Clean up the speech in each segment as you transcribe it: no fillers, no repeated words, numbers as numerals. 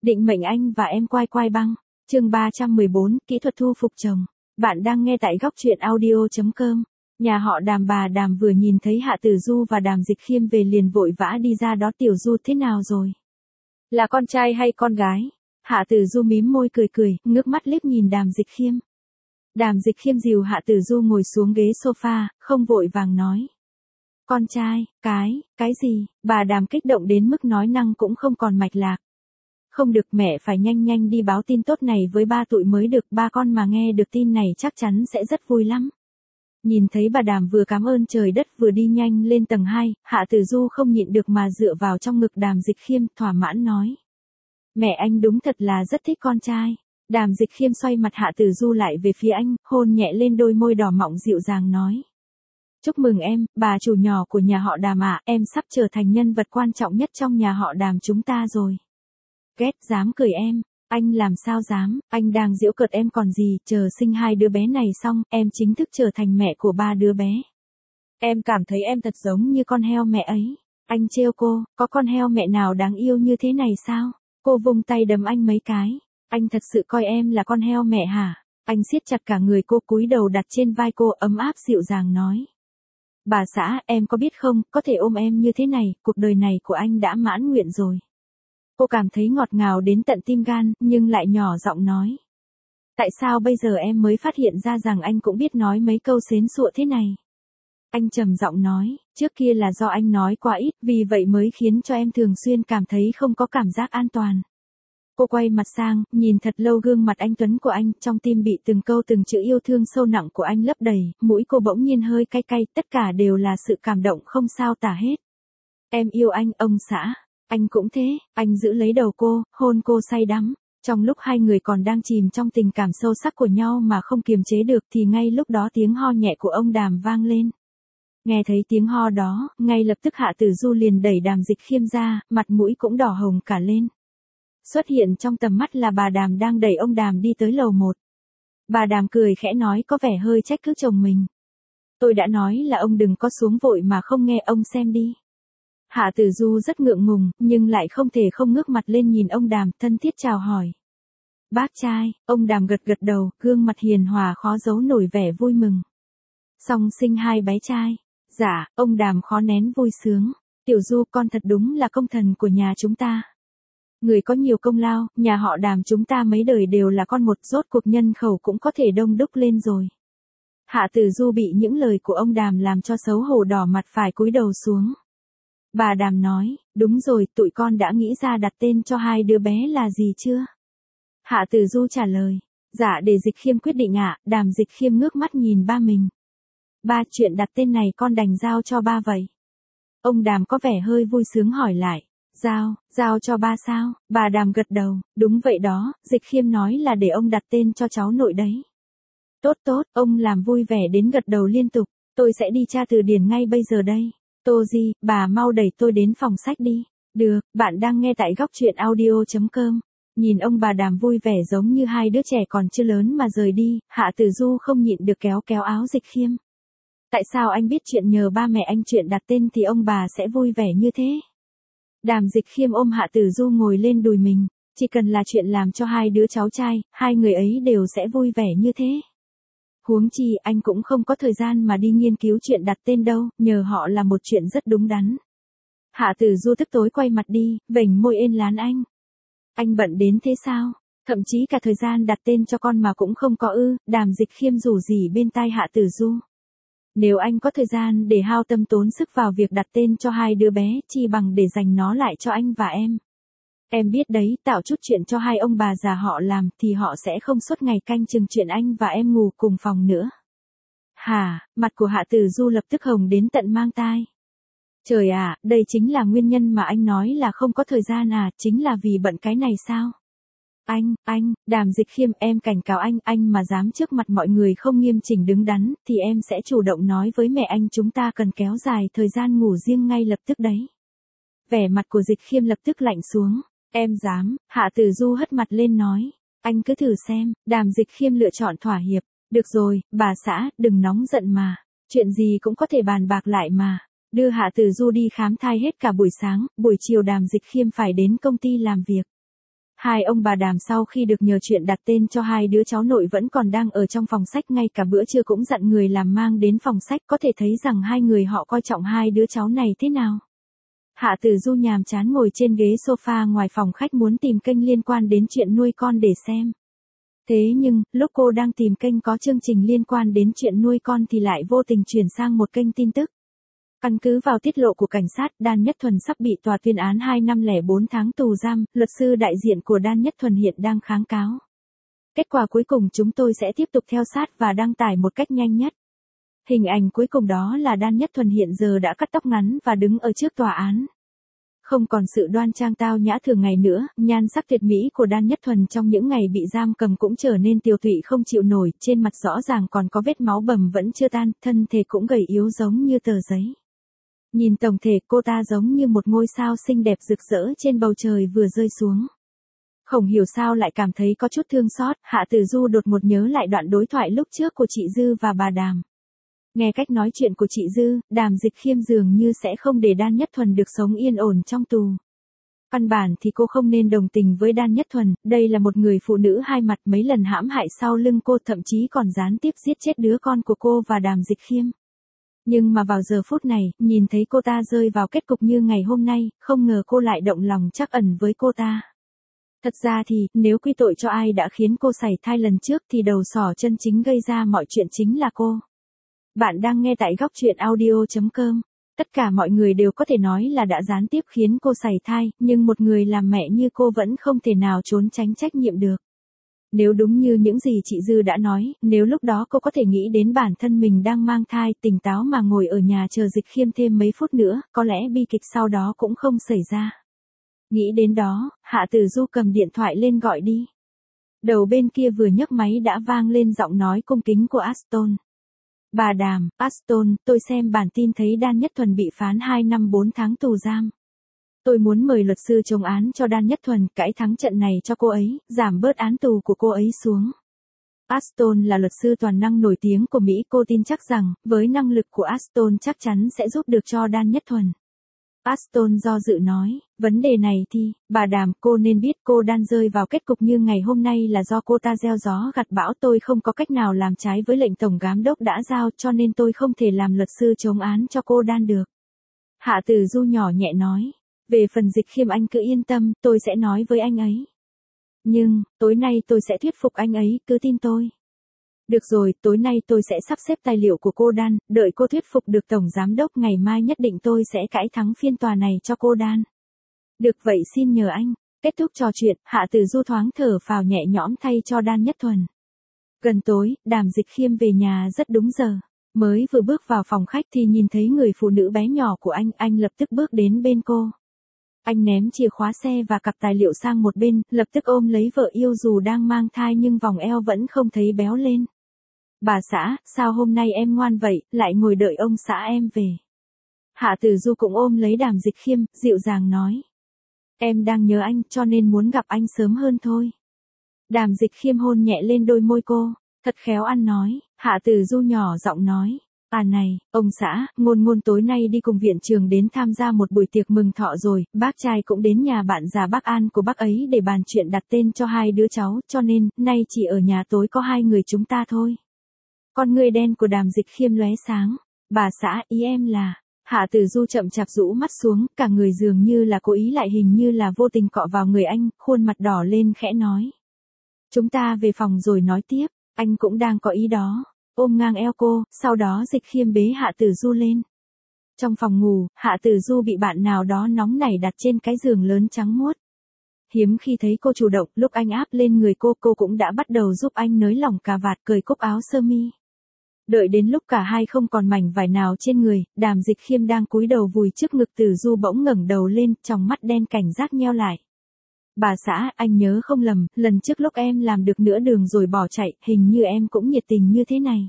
Định mệnh anh và em quai quai băng. Chương 314, kỹ thuật thu phục chồng. Bạn đang nghe tại góc truyện audio.com. Nhà họ Đàm, bà Đàm vừa nhìn thấy Hạ Tử Du và Đàm Dịch Khiêm về liền vội vã đi ra đó. Tiểu Du thế nào rồi? Là con trai hay con gái? Hạ Tử Du mím môi cười, ngước mắt liếc nhìn Đàm Dịch Khiêm. Đàm Dịch Khiêm dìu Hạ Tử Du ngồi xuống ghế sofa, không vội vàng nói. Con trai, cái gì? Bà Đàm kích động đến mức nói năng cũng không còn mạch lạc. Không được, mẹ phải nhanh đi báo tin tốt này với ba tụi mới được, ba con mà nghe được tin này chắc chắn sẽ rất vui lắm. Nhìn thấy bà Đàm vừa cảm ơn trời đất vừa đi nhanh lên tầng 2, Hạ Tử Du không nhịn được mà dựa vào trong ngực Đàm Dịch Khiêm, thỏa mãn nói. Mẹ anh đúng thật là rất thích con trai. Đàm Dịch Khiêm xoay mặt Hạ Tử Du lại về phía anh, hôn nhẹ lên đôi môi đỏ mọng dịu dàng nói. Chúc mừng em, bà chủ nhỏ của nhà họ Đàm ạ, em sắp trở thành nhân vật quan trọng nhất trong nhà họ Đàm chúng ta rồi. Ghét, dám cười em, anh làm sao dám, anh đang giễu cợt em còn gì, chờ sinh hai đứa bé này xong, em chính thức trở thành mẹ của ba đứa bé. Em cảm thấy em thật giống như con heo mẹ ấy. Anh trêu cô, có con heo mẹ nào đáng yêu như thế này sao? Cô vung tay đấm anh mấy cái. Anh thật sự coi em là con heo mẹ hả? Anh siết chặt cả người cô, cúi đầu đặt trên vai cô, ấm áp dịu dàng nói. Bà xã, em có biết không, có thể ôm em như thế này, cuộc đời này của anh đã mãn nguyện rồi. Cô cảm thấy ngọt ngào đến tận tim gan, nhưng lại nhỏ giọng nói. Tại sao bây giờ em mới phát hiện ra rằng anh cũng biết nói mấy câu xến xụa thế này? Anh trầm giọng nói, trước kia là do anh nói quá ít, vì vậy mới khiến cho em thường xuyên cảm thấy không có cảm giác an toàn. Cô quay mặt sang, nhìn thật lâu gương mặt anh tuấn của anh, trong tim bị từng câu từng chữ yêu thương sâu nặng của anh lấp đầy, mũi cô bỗng nhiên hơi cay cay, tất cả đều là sự cảm động không sao tả hết. Em yêu anh, ông xã. Anh cũng thế, anh giữ lấy đầu cô, hôn cô say đắm. Trong lúc hai người còn đang chìm trong tình cảm sâu sắc của nhau mà không kiềm chế được thì ngay lúc đó tiếng ho nhẹ của ông Đàm vang lên. Nghe thấy tiếng ho đó, ngay lập tức Hạ Tử Du liền đẩy Đàm Dịch Khiêm ra, mặt mũi cũng đỏ hồng cả lên. Xuất hiện trong tầm mắt là bà Đàm đang đẩy ông Đàm đi tới lầu 1. Bà Đàm cười khẽ nói có vẻ hơi trách cứ chồng mình. Tôi đã nói là ông đừng có xuống vội mà không nghe, ông xem đi. Hạ Tử Du rất ngượng ngùng, nhưng lại không thể không ngước mặt lên nhìn ông Đàm, thân thiết chào hỏi. Bác trai, ông Đàm gật đầu, gương mặt hiền hòa khó giấu nổi vẻ vui mừng. Song sinh hai bé trai. Dạ, ông Đàm khó nén vui sướng. Tiểu Du, con thật đúng là công thần của nhà chúng ta. Người có nhiều công lao, nhà họ Đàm chúng ta mấy đời đều là con một, rốt cuộc nhân khẩu cũng có thể đông đúc lên rồi. Hạ Tử Du bị những lời của ông Đàm làm cho xấu hổ đỏ mặt, phải cúi đầu xuống. Bà Đàm nói, đúng rồi, tụi con đã nghĩ ra đặt tên cho hai đứa bé là gì chưa? Hạ Tử Du trả lời, dạ để Dịch Khiêm quyết định ạ. Đàm Dịch Khiêm ngước mắt nhìn ba mình. Ba, chuyện đặt tên này con đành giao cho ba vậy. Ông Đàm có vẻ hơi vui sướng hỏi lại, giao cho ba sao? Bà Đàm gật đầu, đúng vậy đó, Dịch Khiêm nói là để ông đặt tên cho cháu nội đấy. Tốt, ông làm vui vẻ đến gật đầu liên tục, tôi sẽ đi tra từ điển ngay bây giờ đây. Tô Di, bà mau đẩy tôi đến phòng sách đi. Được, bạn đang nghe tại góc truyện audio.com. Nhìn ông bà Đàm vui vẻ giống như hai đứa trẻ còn chưa lớn mà rời đi, Hạ Tử Du không nhịn được kéo áo Dịch Khiêm. Tại sao anh biết chuyện nhờ ba mẹ anh chuyện đặt tên thì ông bà sẽ vui vẻ như thế? Đàm Dịch Khiêm ôm Hạ Tử Du ngồi lên đùi mình, chỉ cần là chuyện làm cho hai đứa cháu trai, hai người ấy đều sẽ vui vẻ như thế. Huống chi anh cũng không có thời gian mà đi nghiên cứu chuyện đặt tên đâu, nhờ họ là một chuyện rất đúng đắn. Hạ Tử Du tức tối quay mặt đi, vểnh môi ên lán anh. Anh bận đến thế sao? Thậm chí cả thời gian đặt tên cho con mà cũng không có ư? Đàm Dịch Khiêm rủ rỉ bên tai Hạ Tử Du. Nếu anh có thời gian để hao tâm tốn sức vào việc đặt tên cho hai đứa bé, chi bằng để dành nó lại cho anh và em. Em biết đấy, tạo chút chuyện cho hai ông bà già họ làm thì họ sẽ không suốt ngày canh chừng chuyện anh và em ngủ cùng phòng nữa. Hả, mặt của Hạ Tử Du lập tức hồng đến tận mang tai. Trời ạ, đây chính là nguyên nhân mà anh nói là không có thời gian à, chính là vì bận cái này sao? Anh, Đàm Dịch Khiêm, em cảnh cáo anh mà dám trước mặt mọi người không nghiêm chỉnh đứng đắn, thì em sẽ chủ động nói với mẹ anh chúng ta cần kéo dài thời gian ngủ riêng ngay lập tức đấy. Vẻ mặt của Dịch Khiêm lập tức lạnh xuống. Em dám, Hạ Tử Du hất mặt lên nói. Anh cứ thử xem, Đàm Dịch Khiêm lựa chọn thỏa hiệp. Được rồi, bà xã, đừng nóng giận mà. Chuyện gì cũng có thể bàn bạc lại mà. Đưa Hạ Tử Du đi khám thai hết cả buổi sáng, buổi chiều Đàm Dịch Khiêm phải đến công ty làm việc. Hai ông bà Đàm sau khi được nhờ chuyện đặt tên cho hai đứa cháu nội vẫn còn đang ở trong phòng sách, ngay cả bữa trưa cũng dặn người làm mang đến phòng sách, có thể thấy rằng hai người họ coi trọng hai đứa cháu này thế nào. Hạ Tử Du nhàm chán ngồi trên ghế sofa ngoài phòng khách muốn tìm kênh liên quan đến chuyện nuôi con để xem. Thế nhưng, lúc cô đang tìm kênh có chương trình liên quan đến chuyện nuôi con thì lại vô tình chuyển sang một kênh tin tức. Căn cứ vào tiết lộ của cảnh sát, Đan Nhất Thuần sắp bị tòa tuyên án 2 năm lẻ 4 tháng tù giam, luật sư đại diện của Đan Nhất Thuần hiện đang kháng cáo. Kết quả cuối cùng chúng tôi sẽ tiếp tục theo sát và đăng tải một cách nhanh nhất. Hình ảnh cuối cùng đó là Đan Nhất Thuần hiện giờ đã cắt tóc ngắn và đứng ở trước tòa án. Không còn sự đoan trang tao nhã thường ngày nữa, nhan sắc tuyệt mỹ của Đan Nhất Thuần trong những ngày bị giam cầm cũng trở nên tiều tụy không chịu nổi, trên mặt rõ ràng còn có vết máu bầm vẫn chưa tan, thân thể cũng gầy yếu giống như tờ giấy. Nhìn tổng thể cô ta giống như một ngôi sao xinh đẹp rực rỡ trên bầu trời vừa rơi xuống. Không hiểu sao lại cảm thấy có chút thương xót, Hạ Tử Du đột ngột nhớ lại đoạn đối thoại lúc trước của chị Dư và bà Đàm. Nghe cách nói chuyện của chị Dư, Đàm Dịch Khiêm dường như sẽ không để Đan Nhất Thuần được sống yên ổn trong tù. Căn bản thì cô không nên đồng tình với Đan Nhất Thuần, đây là một người phụ nữ hai mặt, mấy lần hãm hại sau lưng cô, thậm chí còn gián tiếp giết chết đứa con của cô và Đàm Dịch Khiêm. Nhưng mà vào giờ phút này, nhìn thấy cô ta rơi vào kết cục như ngày hôm nay, không ngờ cô lại động lòng trắc ẩn với cô ta. Thật ra thì, nếu quy tội cho ai đã khiến cô sảy thai lần trước thì đầu sỏ chân chính gây ra mọi chuyện chính là cô. Bạn đang nghe tại góc truyện audio.com. Tất cả mọi người đều có thể nói là đã gián tiếp khiến cô sảy thai, nhưng một người làm mẹ như cô vẫn không thể nào trốn tránh trách nhiệm được. Nếu đúng như những gì chị Dư đã nói, nếu lúc đó cô có thể nghĩ đến bản thân mình đang mang thai, tỉnh táo mà ngồi ở nhà chờ Dịch Khiêm thêm mấy phút nữa, có lẽ bi kịch sau đó cũng không xảy ra. Nghĩ đến đó, Hạ Tử Du cầm điện thoại lên gọi đi. Đầu bên kia vừa nhấc máy đã vang lên giọng nói cung kính của Aston. Bà Đàm, Aston, tôi xem bản tin thấy Đan Nhất Thuần bị phán 2 năm 4 tháng tù giam. Tôi muốn mời luật sư chống án cho Đan Nhất Thuần, cãi thắng trận này cho cô ấy, giảm bớt án tù của cô ấy xuống. Aston là luật sư toàn năng nổi tiếng của Mỹ, cô tin chắc rằng, với năng lực của Aston chắc chắn sẽ giúp được cho Đan Nhất Thuần. Aston do dự nói, vấn đề này thì, bà Đàm, cô nên biết cô Đan rơi vào kết cục như ngày hôm nay là do cô ta gieo gió gặt bão, tôi không có cách nào làm trái với lệnh tổng giám đốc đã giao, cho nên tôi không thể làm luật sư chống án cho cô Đan được. Hạ Tử Du nhỏ nhẹ nói, về phần Dịch Khiêm anh cứ yên tâm, tôi sẽ nói với anh ấy. Nhưng, tối nay tôi sẽ thuyết phục anh ấy, cứ tin tôi. Được rồi, tối nay tôi sẽ sắp xếp tài liệu của cô Đan, đợi cô thuyết phục được tổng giám đốc, ngày mai nhất định tôi sẽ cãi thắng phiên tòa này cho cô Đan. Được vậy xin nhờ anh. Kết thúc trò chuyện, Hạ Tử Du thoáng thở phào nhẹ nhõm thay cho Đan Nhất Thuần. Gần tối, Đàm Dịch Khiêm về nhà rất đúng giờ. Mới vừa bước vào phòng khách thì nhìn thấy người phụ nữ bé nhỏ của anh lập tức bước đến bên cô. Anh ném chìa khóa xe và cặp tài liệu sang một bên, lập tức ôm lấy vợ yêu dù đang mang thai nhưng vòng eo vẫn không thấy béo lên. Bà xã, sao hôm nay em ngoan vậy, lại ngồi đợi ông xã em về. Hạ Tử Du cũng ôm lấy Đàm Dịch Khiêm, dịu dàng nói. Em đang nhớ anh cho nên muốn gặp anh sớm hơn thôi. Đàm Dịch Khiêm hôn nhẹ lên đôi môi cô, thật khéo ăn nói. Hạ Tử Du nhỏ giọng nói. À này, ông xã, ngôn tối nay đi cùng viện trường đến tham gia một buổi tiệc mừng thọ rồi, bác trai cũng đến nhà bạn già bác An của bác ấy để bàn chuyện đặt tên cho hai đứa cháu, cho nên, nay chỉ ở nhà tối có hai người chúng ta thôi. Con người đen của Đàm Dịch Khiêm lóe sáng. Bà xã, ý em là. Hạ Tử Du chậm chạp rũ mắt xuống, cả người dường như là cố ý lại hình như là vô tình cọ vào người anh, khuôn mặt đỏ lên khẽ nói. Chúng ta về phòng rồi nói tiếp, anh cũng đang có ý đó. Ôm ngang eo cô, sau đó Dịch Khiêm bế Hạ Tử Du lên. Trong phòng ngủ, Hạ Tử Du bị bạn nào đó nóng nảy đặt trên cái giường lớn trắng muốt. Hiếm khi thấy cô chủ động, lúc anh áp lên người cô cũng đã bắt đầu giúp anh nới lỏng cà vạt, cởi cúc áo sơ mi. Đợi đến lúc cả hai không còn mảnh vải nào trên người, Đàm Dịch Khiêm đang cúi đầu vùi trước ngực Tử Du bỗng ngẩng đầu lên, tròng mắt đen cảnh giác nheo lại. Bà xã, anh nhớ không lầm, lần trước lúc em làm được nửa đường rồi bỏ chạy, hình như em cũng nhiệt tình như thế này.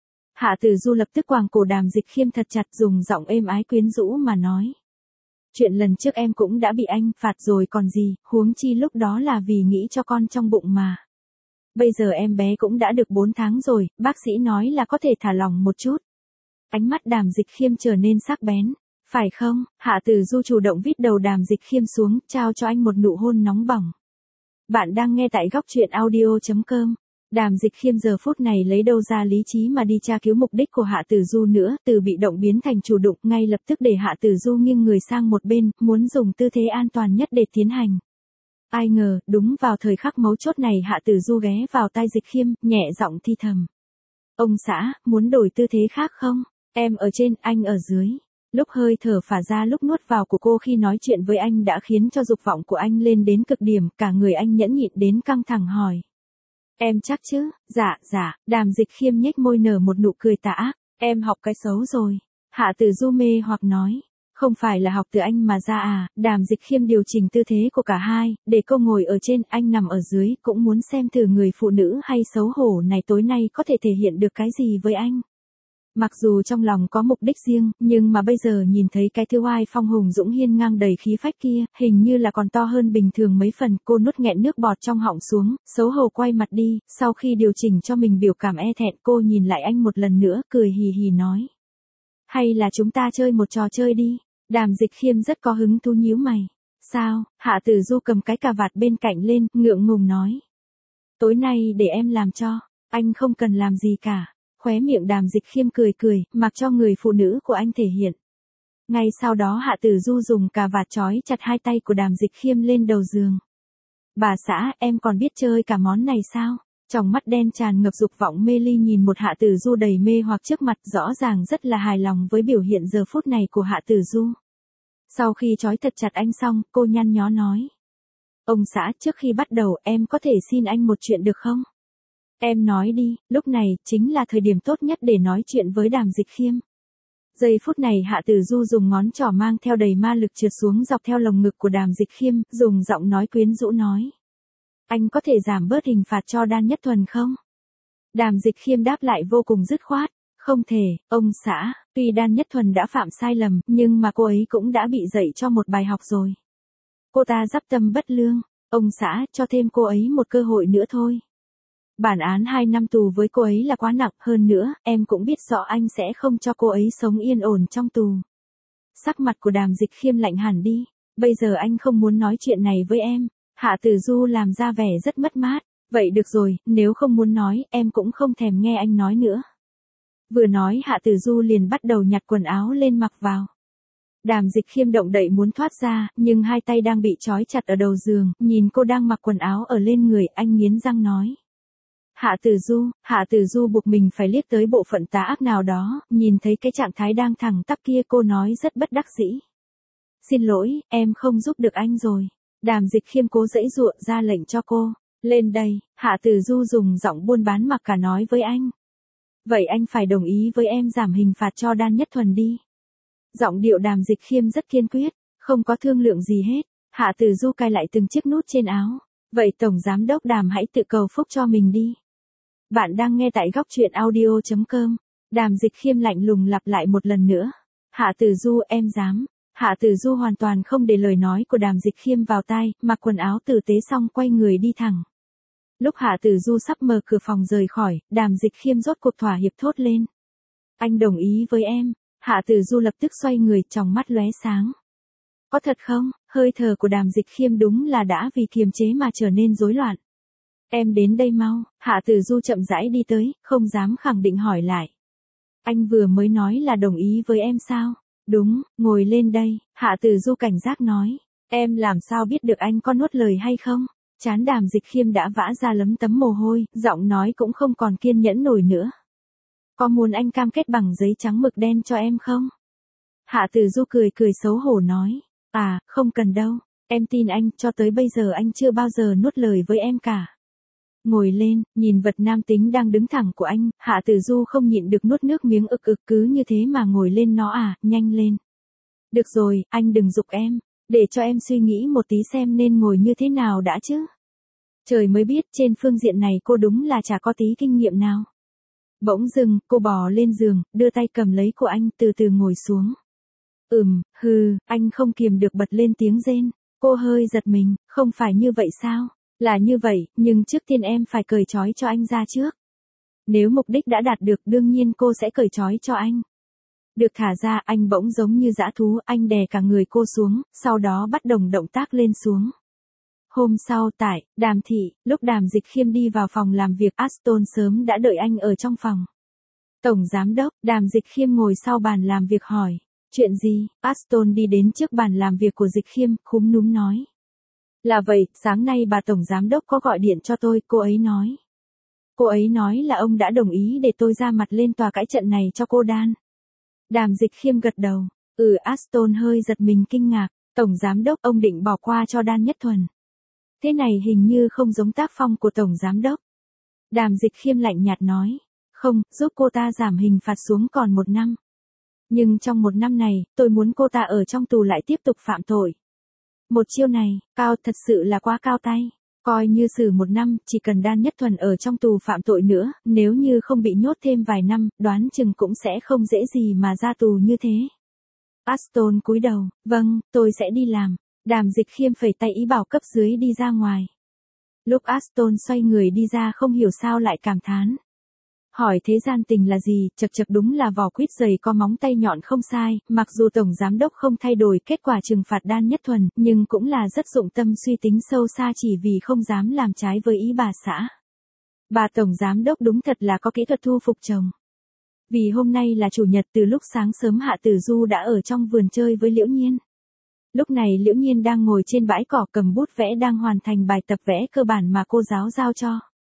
Hạ Tử Du lập tức quàng cổ Đàm Dịch Khiêm thật chặt, dùng giọng êm ái quyến rũ mà nói. Chuyện lần trước em cũng đã bị anh phạt rồi còn gì, huống chi lúc đó là vì nghĩ cho con trong bụng mà. Bây giờ em bé cũng đã được 4 tháng rồi, bác sĩ nói là có thể thả lỏng một chút. Ánh mắt Đàm Dịch Khiêm trở nên sắc bén. Phải không? Hạ Tử Du chủ động vít đầu Đàm Dịch Khiêm xuống, trao cho anh một nụ hôn nóng bỏng. Bạn đang nghe tại góc truyện audio.com. Đàm Dịch Khiêm giờ phút này lấy đâu ra lý trí mà đi tra cứu mục đích của Hạ Tử Du nữa, từ bị động biến thành chủ động, ngay lập tức để Hạ Tử Du nghiêng người sang một bên, muốn dùng tư thế an toàn nhất để tiến hành. Ai ngờ, đúng vào thời khắc mấu chốt này Hạ Tử Du ghé vào tai Dịch Khiêm, nhẹ giọng thi thầm. Ông xã, muốn đổi tư thế khác không? Em ở trên, anh ở dưới. Lúc hơi thở phả ra lúc nuốt vào của cô khi nói chuyện với anh đã khiến cho dục vọng của anh lên đến cực điểm, cả người anh nhẫn nhịn đến căng thẳng hỏi. Em chắc chứ? Dạ, Đàm Dịch Khiêm nhếch môi nở một nụ cười tà ác. Em học cái xấu rồi. Hạ Tử Du mê hoặc nói. Không phải là học từ anh mà ra à? Đàm Dịch Khiêm điều chỉnh tư thế của cả hai, để cô ngồi ở trên, anh nằm ở dưới, cũng muốn xem thử người phụ nữ hay xấu hổ này tối nay có thể thể hiện được cái gì với anh. Mặc dù trong lòng có mục đích riêng, nhưng mà bây giờ nhìn thấy cái thứ oai phong hùng dũng hiên ngang đầy khí phách kia, hình như là còn to hơn bình thường mấy phần, cô nuốt nghẹn nước bọt trong họng xuống, xấu hổ quay mặt đi, sau khi điều chỉnh cho mình biểu cảm e thẹn, cô nhìn lại anh một lần nữa, cười hì hì nói. Hay là chúng ta chơi một trò chơi đi? Đàm Dịch Khiêm rất có hứng thú nhíu mày. Sao? Hạ Tử Du cầm cái cà vạt bên cạnh lên, ngượng ngùng nói. Tối nay để em làm cho, anh không cần làm gì cả. Khóe miệng Đàm Dịch Khiêm cười, mặc cho người phụ nữ của anh thể hiện. Ngay sau đó Hạ Tử Du dùng cà vạt trói chặt hai tay của Đàm Dịch Khiêm lên đầu giường. Bà xã, em còn biết chơi cả món này sao? Trong mắt đen tràn ngập dục vọng mê ly nhìn một Hạ Tử Du đầy mê hoặc trước mặt, rõ ràng rất là hài lòng với biểu hiện giờ phút này của Hạ Tử Du. Sau khi trói thật chặt anh xong, cô nhăn nhó nói. Ông xã, trước khi bắt đầu em có thể xin anh một chuyện được không? Em nói đi, lúc này chính là thời điểm tốt nhất để nói chuyện với Đàm Dịch Khiêm. Giây phút này Hạ Tử Du dùng ngón trỏ mang theo đầy ma lực trượt xuống dọc theo lồng ngực của Đàm Dịch Khiêm, dùng giọng nói quyến rũ nói. Anh có thể giảm bớt hình phạt cho Đan Nhất Thuần không? Đàm Dịch Khiêm đáp lại vô cùng dứt khoát. Không thể, ông xã, tuy Đan Nhất Thuần đã phạm sai lầm, nhưng mà cô ấy cũng đã bị dạy cho một bài học rồi. Cô ta dắp tâm bất lương, ông xã, cho thêm cô ấy một cơ hội nữa thôi. Bản án 2 năm tù với cô ấy là quá nặng, hơn nữa, em cũng biết rõ anh sẽ không cho cô ấy sống yên ổn trong tù. Sắc mặt của Đàm Dịch Khiêm lạnh hẳn đi, bây giờ anh không muốn nói chuyện này với em. Hạ Tử Du làm ra vẻ rất mất mát, vậy được rồi, nếu không muốn nói, em cũng không thèm nghe anh nói nữa. Vừa nói Hạ Tử Du liền bắt đầu nhặt quần áo lên mặc vào. Đàm Dịch Khiêm động đậy muốn thoát ra, nhưng hai tay đang bị trói chặt ở đầu giường, nhìn cô đang mặc quần áo ở lên người, anh nghiến răng nói. Hạ Tử Du buộc mình phải liếc tới bộ phận tà ác nào đó, nhìn thấy cái trạng thái đang thẳng tắp kia cô nói rất bất đắc dĩ. Xin lỗi, em không giúp được anh rồi. Đàm Dịch Khiêm cố giãy giụa ra lệnh cho cô. Lên đây, Hạ Tử Du dùng giọng buôn bán mặc cả nói với anh. Vậy anh phải đồng ý với em giảm hình phạt cho Đan Nhất Thuần đi. Giọng điệu Đàm Dịch Khiêm rất kiên quyết, không có thương lượng gì hết. Hạ Tử Du cài lại từng chiếc nút trên áo. Vậy Tổng Giám đốc Đàm hãy tự cầu phúc cho mình đi. Bạn đang nghe tại góc truyện audio.com. Đàm Dịch Khiêm lạnh lùng lặp lại một lần nữa. Hạ Tử Du, em dám. Hạ Tử Du hoàn toàn không để lời nói của Đàm Dịch Khiêm vào tai, mặc quần áo tử tế xong quay người đi thẳng. Lúc Hạ Tử Du sắp mở cửa phòng rời khỏi, Đàm Dịch Khiêm rốt cuộc thỏa hiệp thốt lên. Anh đồng ý với em. Hạ Tử Du lập tức xoay người, trong mắt lóe sáng. Có thật không? Hơi thở của Đàm Dịch Khiêm đúng là đã vì kiềm chế mà trở nên rối loạn. Em đến đây mau. Hạ Tử Du chậm rãi đi tới, không dám khẳng định hỏi lại. Anh vừa mới nói là đồng ý với em sao? Đúng, ngồi lên đây. Hạ Tử Du cảnh giác nói. Em làm sao biết được anh có nuốt lời hay không? Trán Đàm Dịch Khiêm đã vã ra lấm tấm mồ hôi, giọng nói cũng không còn kiên nhẫn nổi nữa. Có muốn anh cam kết bằng giấy trắng mực đen cho em không? Hạ Tử Du cười xấu hổ nói. À, không cần đâu. Em tin anh, cho tới bây giờ anh chưa bao giờ nuốt lời với em cả. Ngồi lên, nhìn vật nam tính đang đứng thẳng của anh, Hạ Tử Du không nhịn được nuốt nước miếng ực cứ như thế mà ngồi lên nó à, nhanh lên. Được rồi, anh đừng giục em, để cho em suy nghĩ một tí xem nên ngồi như thế nào đã chứ. Trời mới biết trên phương diện này cô đúng là chả có tí kinh nghiệm nào. Bỗng dưng, cô bò lên giường, đưa tay cầm lấy của anh, từ từ ngồi xuống. Anh không kiềm được bật lên tiếng rên. Cô hơi giật mình, không phải như vậy sao? Là như vậy, nhưng trước tiên em phải cởi trói cho anh ra trước. Nếu mục đích đã đạt được đương nhiên cô sẽ cởi trói cho anh. Được thả ra, anh bỗng giống như dã thú, anh đè cả người cô xuống, sau đó bắt đầu động tác lên xuống. Hôm sau tại Đàm thị, lúc Đàm Dịch Khiêm đi vào phòng làm việc, Aston sớm đã đợi anh ở trong phòng. Tổng giám đốc, Đàm Dịch Khiêm ngồi sau bàn làm việc hỏi. Chuyện gì? Aston đi đến trước bàn làm việc của Dịch Khiêm, khúm núm nói. Là vậy, sáng nay bà tổng giám đốc có gọi điện cho tôi, cô ấy nói. Cô ấy nói là ông đã đồng ý để tôi ra mặt lên tòa cãi trận này cho cô Dan. Đàm Dịch Khiêm gật đầu. Aston hơi giật mình kinh ngạc. Tổng giám đốc, ông định bỏ qua cho Dan Nhất Thuần. Thế này hình như không giống tác phong của tổng giám đốc. Đàm Dịch Khiêm lạnh nhạt nói. Không, giúp cô ta giảm hình phạt xuống còn 1 năm. Nhưng trong 1 năm này, tôi muốn cô ta ở trong tù lại tiếp tục phạm tội. Một chiêu này, cao, thật sự là quá cao tay. Coi như xử 1 năm, chỉ cần Dan Nhất Thuần ở trong tù phạm tội nữa, nếu như không bị nhốt thêm vài năm, đoán chừng cũng sẽ không dễ gì mà ra tù như thế. Aston cúi đầu, vâng, tôi sẽ đi làm. Đàm Dịch Khiêm phẩy tay ý bảo cấp dưới đi ra ngoài. Lúc Aston xoay người đi ra không hiểu sao lại cảm thán. Hỏi thế gian tình là gì, chật chật đúng là vỏ quýt dày có móng tay nhọn không sai, mặc dù tổng giám đốc không thay đổi kết quả trừng phạt Dan Nhất Thuần, nhưng cũng là rất dụng tâm suy tính sâu xa chỉ vì không dám làm trái với ý bà xã. Bà tổng giám đốc đúng thật là có kỹ thuật thu phục chồng. Vì hôm nay là chủ nhật, từ lúc sáng sớm Hạ Tử Du đã ở trong vườn chơi với Liễu Nhiên. Lúc này Liễu Nhiên đang ngồi trên bãi cỏ cầm bút vẽ đang hoàn thành bài tập vẽ cơ bản mà cô giáo giao cho.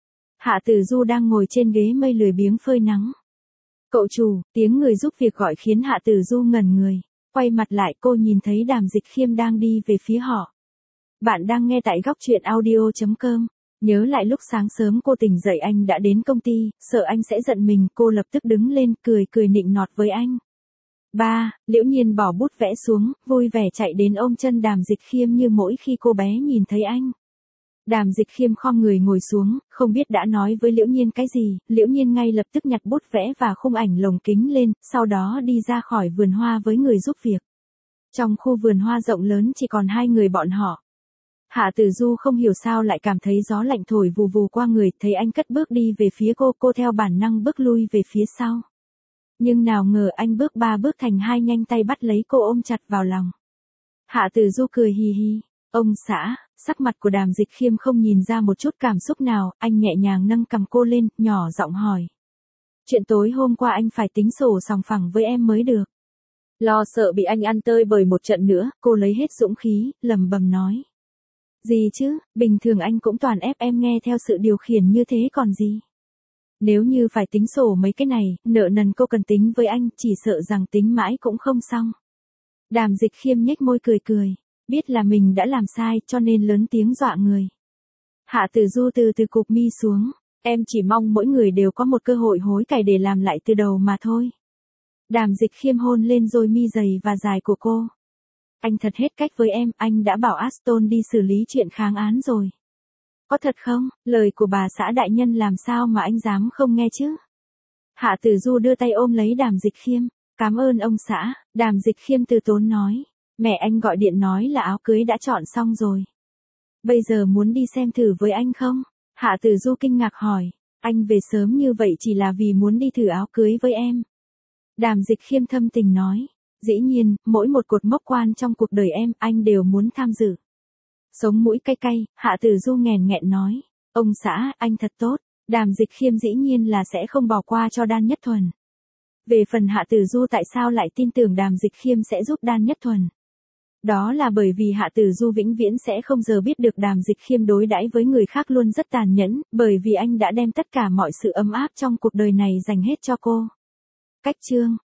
Hạ Tử Du đang ngồi trên ghế mây lười biếng phơi nắng. Cậu chủ, tiếng người giúp việc gọi khiến Hạ Tử Du ngẩn người. Quay mặt lại cô nhìn thấy Đàm Dịch Khiêm đang đi về phía họ. Bạn đang nghe tại góc truyện audio.com. Nhớ lại lúc sáng sớm cô tỉnh dậy anh đã đến công ty, sợ anh sẽ giận mình, cô lập tức đứng lên cười nịnh nọt với anh. Ba, Liễu Nhiên bỏ bút vẽ xuống, vui vẻ chạy đến ôm chân Đàm Dịch Khiêm như mỗi khi cô bé nhìn thấy anh. Đàm Dịch Khiêm khom người ngồi xuống, không biết đã nói với Liễu Nhiên cái gì, Liễu Nhiên ngay lập tức nhặt bút vẽ và khung ảnh lồng kính lên, sau đó đi ra khỏi vườn hoa với người giúp việc. Trong khu vườn hoa rộng lớn chỉ còn 2 người bọn họ. Hạ Tử Du không hiểu sao lại cảm thấy gió lạnh thổi vù vù qua người, thấy anh cất bước đi về phía cô theo bản năng bước lui về phía sau. Nhưng nào ngờ anh bước 3 bước thành 2 nhanh tay bắt lấy cô ôm chặt vào lòng. Hạ Tử Du cười hì hì. Ông xã, sắc mặt của Đàm Dịch Khiêm không nhìn ra một chút cảm xúc nào, anh nhẹ nhàng nâng cầm cô lên, nhỏ giọng hỏi. Chuyện tối hôm qua anh phải tính sổ sòng phẳng với em mới được. Lo sợ bị anh ăn tơi bời một trận nữa, cô lấy hết dũng khí, lẩm bẩm nói. Gì chứ, bình thường anh cũng toàn ép em nghe theo sự điều khiển như thế còn gì. Nếu như phải tính sổ mấy cái này, nợ nần cô cần tính với anh, chỉ sợ rằng tính mãi cũng không xong. Đàm Dịch Khiêm nhếch môi cười. Biết là mình đã làm sai cho nên lớn tiếng dọa người. Hạ Tử Du từ từ cụp mi xuống. Em chỉ mong mỗi người đều có một cơ hội hối cải để làm lại từ đầu mà thôi. Đàm Dịch Khiêm hôn lên đôi mi dày và dài của cô. Anh thật hết cách với em, anh đã bảo Aston đi xử lý chuyện kháng án rồi. Có thật không? Lời của bà xã đại nhân làm sao mà anh dám không nghe chứ? Hạ Tử Du đưa tay ôm lấy Đàm Dịch Khiêm. Cảm ơn ông xã, Đàm Dịch Khiêm từ tốn nói. Mẹ anh gọi điện nói là áo cưới đã chọn xong rồi. Bây giờ muốn đi xem thử với anh không? Hạ Tử Du kinh ngạc hỏi. Anh về sớm như vậy chỉ là vì muốn đi thử áo cưới với em. Đàm Dịch Khiêm thâm tình nói. Dĩ nhiên, mỗi một cột mốc quan trong cuộc đời em, anh đều muốn tham dự. Sống mũi cay cay, Hạ Tử Du nghẹn nghẹn nói. Ông xã, anh thật tốt. Đàm Dịch Khiêm dĩ nhiên là sẽ không bỏ qua cho Dan Nhất Thuần. Về phần Hạ Tử Du tại sao lại tin tưởng Đàm Dịch Khiêm sẽ giúp Dan Nhất Thuần? Đó là bởi vì Hạ Tử Du vĩnh viễn sẽ không giờ biết được Đàm Dịch Khiêm đối đãi với người khác luôn rất tàn nhẫn, bởi vì anh đã đem tất cả mọi sự ấm áp trong cuộc đời này dành hết cho cô. Cách chương